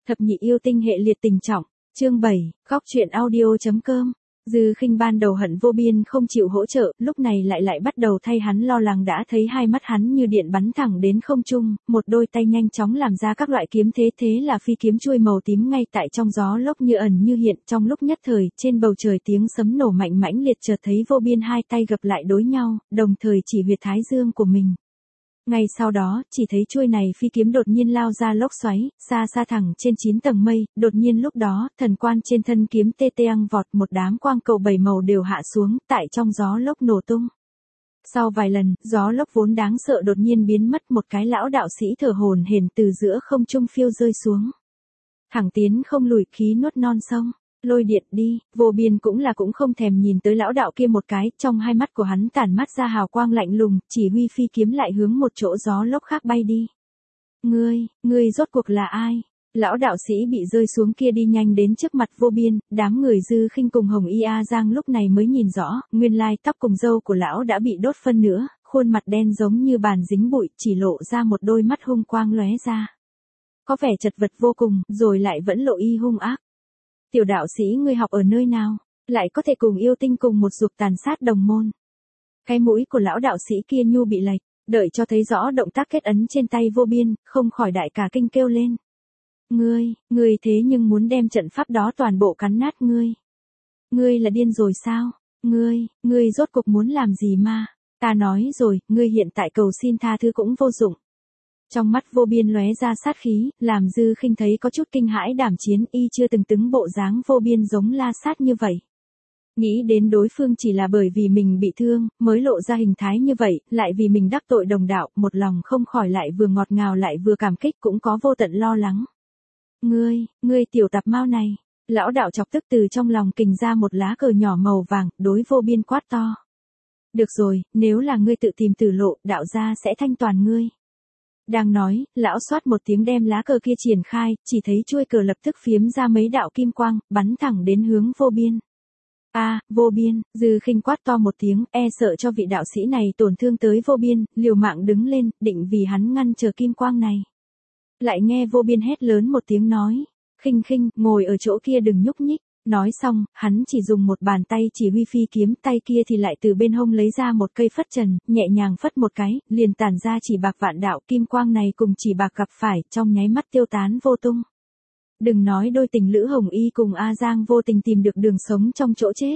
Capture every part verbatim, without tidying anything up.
Thập nhị yêu tinh hệ liệt tình trọng, chương bảy, góc truyện audio.com. Dư Khinh ban đầu hận vô biên không chịu hỗ trợ, lúc này lại lại bắt đầu thay hắn lo lắng đã thấy hai mắt hắn như điện bắn thẳng đến không trung, một đôi tay nhanh chóng làm ra các loại kiếm thế thế là phi kiếm chuôi màu tím ngay tại trong gió lốc như ẩn như hiện trong lúc nhất thời, trên bầu trời tiếng sấm nổ mạnh mãnh liệt chợt thấy vô biên hai tay gập lại đối nhau, đồng thời chỉ huyệt thái dương của mình. Ngay sau đó, chỉ thấy chuôi này phi kiếm đột nhiên lao ra lốc xoáy, xa xa thẳng trên chín tầng mây, đột nhiên lúc đó, thần quan trên thân kiếm tê tê ăn vọt một đám quang cầu bảy màu đều hạ xuống, tại trong gió lốc nổ tung. Sau vài lần, gió lốc vốn đáng sợ đột nhiên biến mất, một cái lão đạo sĩ thở hổn hển từ giữa không trung phiêu rơi xuống. Thẳng tiến không lùi, khí nuốt non sông. Lôi điện đi, vô biên cũng là cũng không thèm nhìn tới lão đạo kia một cái, trong hai mắt của hắn tản mắt ra hào quang lạnh lùng, chỉ huy phi kiếm lại hướng một chỗ gió lốc khác bay đi. Ngươi, ngươi rốt cuộc là ai? Lão đạo sĩ bị rơi xuống kia đi nhanh đến trước mặt vô biên, đám người Dư Khinh cùng Hồng Y A Giang lúc này mới nhìn rõ, nguyên lai tóc cùng râu của lão đã bị đốt phân nữa, khuôn mặt đen giống như bàn dính bụi, chỉ lộ ra một đôi mắt hung quang lóe ra. Có vẻ chật vật vô cùng, rồi lại vẫn lộ y hung ác. Tiểu đạo sĩ ngươi học ở nơi nào, lại có thể cùng yêu tinh cùng một dục tàn sát đồng môn. Cái mũi của lão đạo sĩ kia nhu bị lệch, đợi cho thấy rõ động tác kết ấn trên tay vô biên, không khỏi đại cả kinh kêu lên. Ngươi, ngươi thế nhưng muốn đem trận pháp đó toàn bộ cắn nát ngươi. Ngươi là điên rồi sao? Ngươi, ngươi rốt cuộc muốn làm gì mà? Ta nói rồi, ngươi hiện tại cầu xin tha thứ cũng vô dụng. Trong mắt vô biên lóe ra sát khí, làm Dư Khinh thấy có chút kinh hãi đảm chiến, y chưa từng từng bộ dáng vô biên giống la sát như vậy. Nghĩ đến đối phương chỉ là bởi vì mình bị thương, mới lộ ra hình thái như vậy, lại vì mình đắc tội đồng đạo, một lòng không khỏi lại vừa ngọt ngào lại vừa cảm kích cũng có vô tận lo lắng. Ngươi, ngươi tiểu tạp mao này, lão đạo chọc tức từ trong lòng kình ra một lá cờ nhỏ màu vàng, đối vô biên quát to. Được rồi, nếu là ngươi tự tìm tử lộ, đạo gia sẽ thanh toàn ngươi. Đang nói, lão xoát một tiếng đem lá cờ kia triển khai, chỉ thấy chuôi cờ lập tức phiếm ra mấy đạo kim quang, bắn thẳng đến hướng vô biên. A, à, vô biên, Dư Khinh quát to một tiếng, e sợ cho vị đạo sĩ này tổn thương tới vô biên, liều mạng đứng lên, định vì hắn ngăn chờ kim quang này. Lại nghe vô biên hét lớn một tiếng nói, Khinh Khinh, ngồi ở chỗ kia đừng nhúc nhích. Nói xong, hắn chỉ dùng một bàn tay chỉ huy phi kiếm, tay kia thì lại từ bên hông lấy ra một cây phất trần, nhẹ nhàng phất một cái, liền tản ra chỉ bạc vạn đạo, kim quang này cùng chỉ bạc gặp phải, trong nháy mắt tiêu tán vô tung. Đừng nói đôi tình lữ Hồng Y cùng A Giang vô tình tìm được đường sống trong chỗ chết,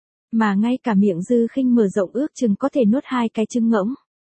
mà ngay cả miệng Dư Khinh mở rộng ước chừng có thể nuốt hai cái trứng ngỗng.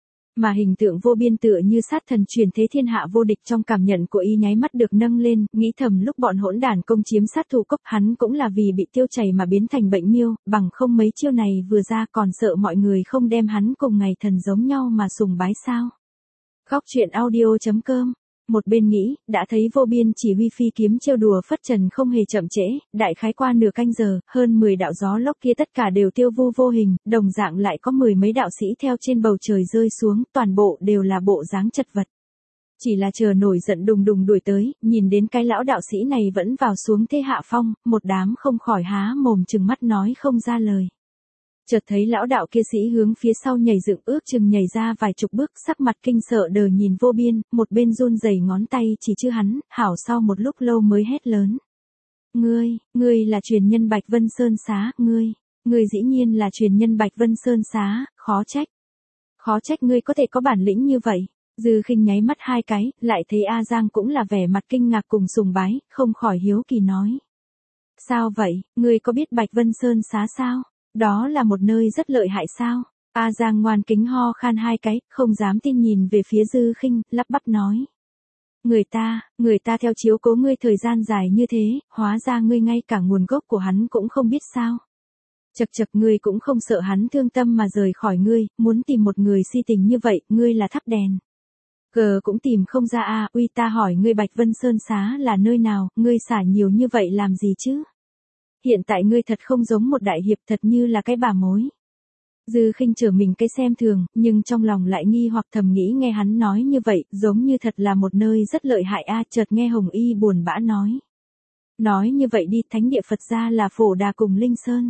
Mà hình tượng vô biên tựa như sát thần truyền thế thiên hạ vô địch trong cảm nhận của y nháy mắt được nâng lên, nghĩ thầm lúc bọn hỗn đản công chiếm sát thủ cốc hắn cũng là vì bị tiêu chảy mà biến thành bệnh miêu, bằng không mấy chiêu này vừa ra còn sợ mọi người không đem hắn cùng ngày thần giống nhau mà sùng bái sao. Góc truyện audio.com. Một bên nghĩ, đã thấy vô biên chỉ huy phi kiếm trêu đùa phất trần không hề chậm trễ, đại khái qua nửa canh giờ, hơn mười đạo gió lốc kia tất cả đều tiêu vu vô hình, đồng dạng lại có mười mấy đạo sĩ theo trên bầu trời rơi xuống, toàn bộ đều là bộ dáng chật vật. Chỉ là chờ nổi giận đùng đùng đuổi tới, nhìn đến cái lão đạo sĩ này vẫn vào xuống thế hạ phong, một đám không khỏi há mồm trừng mắt nói không ra lời. Chợt thấy lão đạo kia sĩ hướng phía sau nhảy dựng ước chừng nhảy ra vài chục bước, sắc mặt kinh sợ đờ nhìn vô biên, một bên run rẩy ngón tay chỉ chưa hắn, hảo sau một lúc lâu mới hét lớn. Ngươi, ngươi là truyền nhân Bạch Vân Sơn Xá, ngươi, ngươi dĩ nhiên là truyền nhân Bạch Vân Sơn Xá, khó trách. Khó trách ngươi có thể có bản lĩnh như vậy. Dư Khinh nháy mắt hai cái, lại thấy A Giang cũng là vẻ mặt kinh ngạc cùng sùng bái, không khỏi hiếu kỳ nói. Sao vậy, ngươi có biết Bạch Vân Sơn Xá sao? Đó là một nơi rất lợi hại sao? A Giang ngoan kính ho khan hai cái, không dám tin nhìn về phía Dư Khinh, lắp bắp nói. Người ta, người ta theo chiếu cố ngươi thời gian dài như thế, hóa ra ngươi ngay cả nguồn gốc của hắn cũng không biết sao. Chật chật ngươi cũng không sợ hắn thương tâm mà rời khỏi ngươi, muốn tìm một người si tình như vậy, ngươi là thắp đèn. Gờ cũng tìm không ra a, à, uy ta hỏi ngươi Bạch Vân Sơn Xá là nơi nào, ngươi xả nhiều như vậy làm gì chứ? Hiện tại ngươi thật không giống một đại hiệp, thật như là cái bà mối. Dư Khinh trở mình cái xem thường, nhưng trong lòng lại nghi hoặc thầm nghĩ nghe hắn nói như vậy, giống như thật là một nơi rất lợi hại a, chợt nghe Hồng Y buồn bã nói. Nói như vậy đi, thánh địa Phật gia là Phổ Đà cùng Linh Sơn.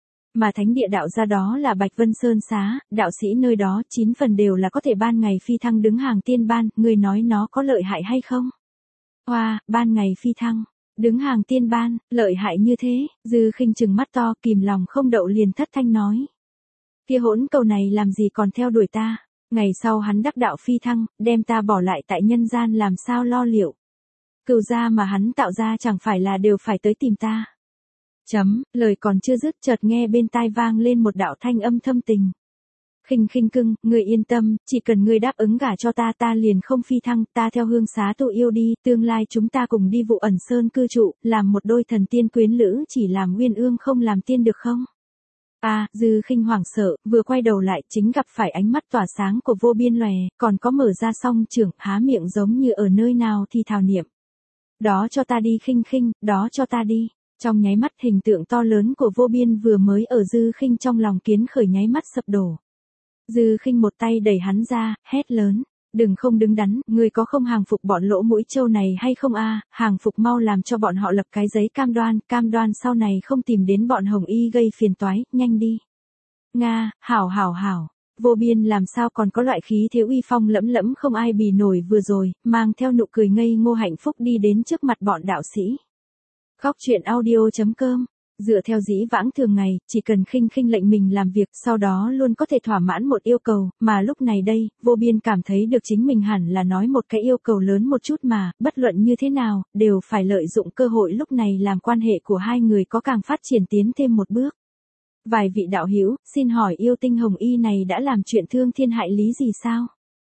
Mà thánh địa đạo gia đó là Bạch Vân Sơn Xá, đạo sĩ nơi đó chín phần đều là có thể ban ngày phi thăng đứng hàng tiên ban, ngươi nói nó có lợi hại hay không? Khoa, ban ngày phi thăng, đứng hàng tiên ban, lợi hại như thế, Dư Khinh trừng mắt to, kìm lòng không đậu liền thất thanh nói. Kia hỗn cầu này làm gì còn theo đuổi ta, ngày sau hắn đắc đạo phi thăng, đem ta bỏ lại tại nhân gian làm sao lo liệu. Cừu gia mà hắn tạo ra chẳng phải là đều phải tới tìm ta. Chấm, lời còn chưa dứt chợt nghe bên tai vang lên một đạo thanh âm thâm tình. Khinh Khinh cưng, ngươi yên tâm, chỉ cần ngươi đáp ứng gả cho ta ta liền không phi thăng, ta theo hương xá tụ yêu đi, tương lai chúng ta cùng đi Vụ Ẩn Sơn cư trụ, làm một đôi thần tiên quyến lữ, chỉ làm uyên ương không làm tiên được không? À, Dư Khinh hoảng sợ, vừa quay đầu lại chính gặp phải ánh mắt tỏa sáng của Vô Biên lòe, còn có mở ra song trưởng, há miệng giống như ở nơi nào thì thào niệm. Đó cho ta đi Khinh Khinh, đó cho ta đi. Trong nháy mắt hình tượng to lớn của Vô Biên vừa mới ở Dư Khinh trong lòng kiến khởi nháy mắt sập đổ. Dư Khinh một tay đẩy hắn ra, hét lớn. Đừng không đứng đắn, người có không hàng phục bọn lỗ mũi trâu này hay không a? Hàng phục mau làm cho bọn họ lập cái giấy cam đoan, cam đoan sau này không tìm đến bọn Hồng Y gây phiền toái, nhanh đi. Nga, hảo hảo hảo. Vô Biên làm sao còn có loại khí thế uy phong lẫm lẫm không ai bì nổi vừa rồi, mang theo nụ cười ngây ngô hạnh phúc đi đến trước mặt bọn đạo sĩ. Khóc chuyện audio chấm com. Dựa theo dĩ vãng thường ngày, chỉ cần Khinh Khinh lệnh mình làm việc, sau đó luôn có thể thỏa mãn một yêu cầu, mà lúc này đây, Vô Biên cảm thấy được chính mình hẳn là nói một cái yêu cầu lớn một chút mà, bất luận như thế nào, đều phải lợi dụng cơ hội lúc này làm quan hệ của hai người có càng phát triển tiến thêm một bước. Vài vị đạo hữu, xin hỏi yêu tinh Hồng Y này đã làm chuyện thương thiên hại lý gì sao?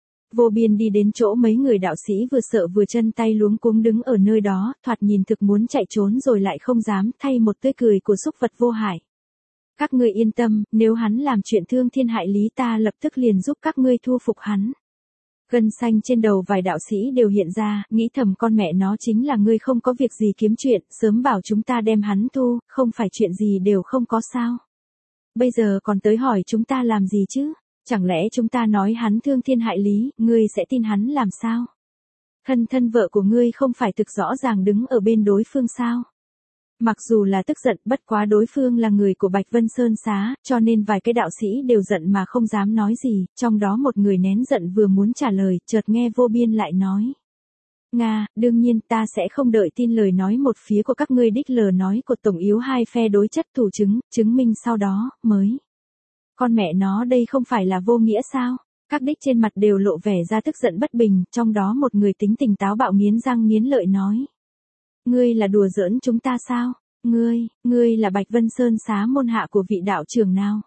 Vô Biên đi đến chỗ mấy người đạo sĩ vừa sợ vừa chân tay luống cuống đứng ở nơi đó, thoạt nhìn thực muốn chạy trốn rồi lại không dám, thay một tươi cười của súc vật vô hại. Các ngươi yên tâm, nếu hắn làm chuyện thương thiên hại lý ta lập tức liền giúp các ngươi thu phục hắn. Gân xanh trên đầu vài đạo sĩ đều hiện ra, nghĩ thầm con mẹ nó chính là ngươi không có việc gì kiếm chuyện, sớm bảo chúng ta đem hắn thu, không phải chuyện gì đều không có sao. Bây giờ còn tới hỏi chúng ta làm gì chứ? Chẳng lẽ chúng ta nói hắn thương thiên hại lý, ngươi sẽ tin hắn làm sao? Thân thân vợ của ngươi không phải thực rõ ràng đứng ở bên đối phương sao? Mặc dù là tức giận, bất quá đối phương là người của Bạch Vân Sơn Xá, cho nên vài cái đạo sĩ đều giận mà không dám nói gì, trong đó một người nén giận vừa muốn trả lời, chợt nghe Vô Biên lại nói. Nga, đương nhiên ta sẽ không đợi tin lời nói một phía của các ngươi đích lờ nói của tổng yếu hai phe đối chất thủ chứng, chứng minh sau đó, mới. Con mẹ nó đây không phải là vô nghĩa sao? Các đích trên mặt đều lộ vẻ ra tức giận bất bình, trong đó một người tính tình táo bạo nghiến răng nghiến lợi nói. Ngươi là đùa giỡn chúng ta sao? Ngươi, ngươi là Bạch Vân Sơn Xá môn hạ của vị đạo trưởng nào?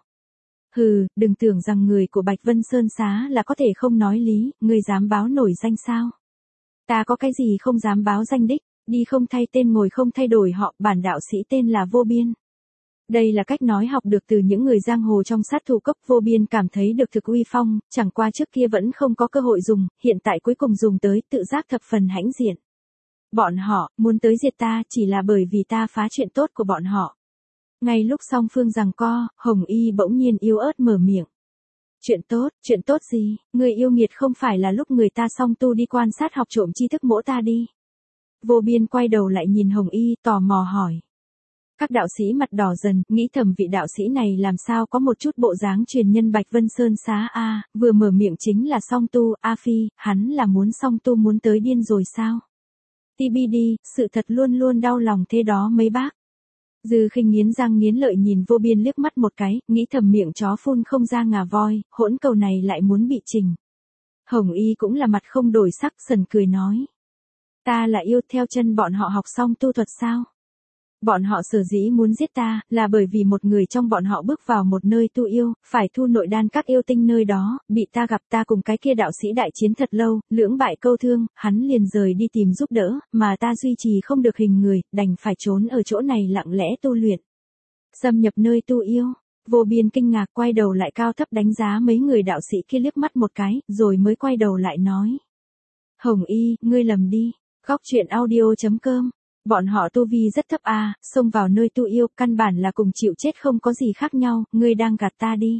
Hừ, đừng tưởng rằng người của Bạch Vân Sơn Xá là có thể không nói lý, ngươi dám báo nổi danh sao? Ta có cái gì không dám báo danh đích, đi không thay tên ngồi không thay đổi họ, bản đạo sĩ tên là Vô Biên. Đây là cách nói học được từ những người giang hồ trong sát thủ cốc. Vô Biên cảm thấy được thực uy phong, chẳng qua trước kia vẫn không có cơ hội dùng, hiện tại cuối cùng dùng tới, tự giác thập phần hãnh diện. Bọn họ, muốn tới diệt ta chỉ là bởi vì ta phá chuyện tốt của bọn họ. Ngay lúc song phương giằng co, Hồng Y bỗng nhiên yếu ớt mở miệng. Chuyện tốt, chuyện tốt gì, người yêu nghiệt không phải là lúc người ta song tu đi quan sát học trộm tri thức mỗ ta đi. Vô Biên quay đầu lại nhìn Hồng Y, tò mò hỏi. Các đạo sĩ mặt đỏ dần, nghĩ thầm vị đạo sĩ này làm sao có một chút bộ dáng truyền nhân Bạch Vân Sơn Xá a, vừa mở miệng chính là song tu, a phi, hắn là muốn song tu muốn tới điên rồi sao? tê bê đê, sự thật luôn luôn đau lòng thế đó mấy bác. Dư Khinh nghiến răng nghiến lợi nhìn Vô Biên liếc mắt một cái, nghĩ thầm miệng chó phun không ra ngà voi, hỗn cầu này lại muốn bị trình. Hồng Y cũng là mặt không đổi sắc, sần cười nói. Ta là yêu theo chân bọn họ học xong tu thuật sao? Bọn họ sở dĩ muốn giết ta, là bởi vì một người trong bọn họ bước vào một nơi tu yêu, phải thu nội đan các yêu tinh nơi đó, bị ta gặp ta cùng cái kia đạo sĩ đại chiến thật lâu, lưỡng bại câu thương, hắn liền rời đi tìm giúp đỡ, mà ta duy trì không được hình người, đành phải trốn ở chỗ này lặng lẽ tu luyện. Xâm nhập nơi tu yêu, Vô Biên kinh ngạc quay đầu lại cao thấp đánh giá mấy người đạo sĩ kia liếc mắt một cái, rồi mới quay đầu lại nói. Hồng Y, ngươi lầm đi, khóc chuyện audio chấm com. Bọn họ tu vi rất thấp a, à, xông vào nơi tu yêu, căn bản là cùng chịu chết không có gì khác nhau, ngươi đang gạt ta đi.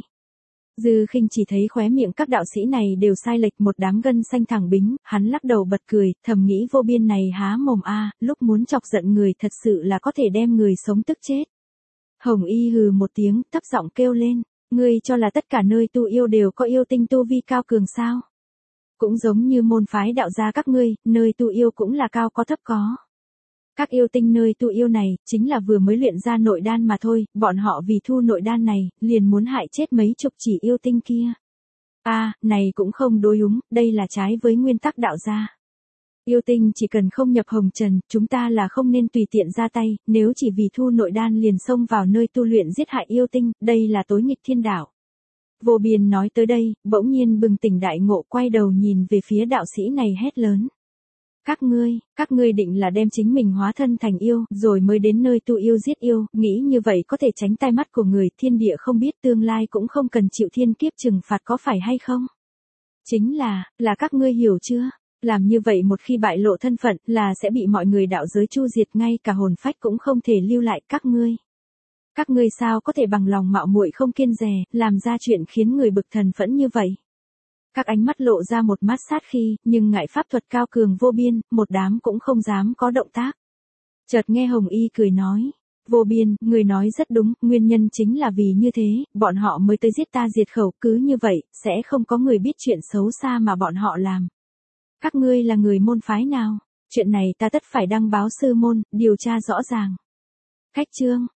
Dư Khinh chỉ thấy khóe miệng các đạo sĩ này đều sai lệch một đám gân xanh thẳng bính, hắn lắc đầu bật cười, thầm nghĩ Vô Biên này há mồm a, à, lúc muốn chọc giận người thật sự là có thể đem người sống tức chết. Hồng Y hừ một tiếng, thấp giọng kêu lên, ngươi cho là tất cả nơi tu yêu đều có yêu tinh tu vi cao cường sao? Cũng giống như môn phái đạo gia các ngươi, nơi tu yêu cũng là cao có thấp có. Các yêu tinh nơi tu yêu này, chính là vừa mới luyện ra nội đan mà thôi, bọn họ vì thu nội đan này, liền muốn hại chết mấy chục chỉ yêu tinh kia. A, à, này cũng không đối đúng, đây là trái với nguyên tắc đạo gia. Yêu tinh chỉ cần không nhập hồng trần, chúng ta là không nên tùy tiện ra tay, nếu chỉ vì thu nội đan liền xông vào nơi tu luyện giết hại yêu tinh, đây là tối nghịch thiên đạo. Vô Biên nói tới đây, bỗng nhiên bừng tỉnh đại ngộ, quay đầu nhìn về phía đạo sĩ này hét lớn. Các ngươi, các ngươi định là đem chính mình hóa thân thành yêu, rồi mới đến nơi tu yêu giết yêu, nghĩ như vậy có thể tránh tai mắt của người, thiên địa không biết tương lai cũng không cần chịu thiên kiếp trừng phạt, có phải hay không? Chính là, là các ngươi hiểu chưa? Làm như vậy một khi bại lộ thân phận là sẽ bị mọi người đạo giới chu diệt, ngay cả hồn phách cũng không thể lưu lại. Các ngươi. Các ngươi sao có thể bằng lòng mạo muội không kiêng dè, làm ra chuyện khiến người bực thần phẫn như vậy? Các ánh mắt lộ ra một mắt sát khi, nhưng ngại pháp thuật cao cường Vô Biên, một đám cũng không dám có động tác. Chợt nghe Hồng Y cười nói. Vô Biên, người nói rất đúng, nguyên nhân chính là vì như thế, bọn họ mới tới giết ta diệt khẩu, cứ như vậy, sẽ không có người biết chuyện xấu xa mà bọn họ làm. Các ngươi là người môn phái nào? Chuyện này ta tất phải đăng báo sư môn, điều tra rõ ràng. Khách chương.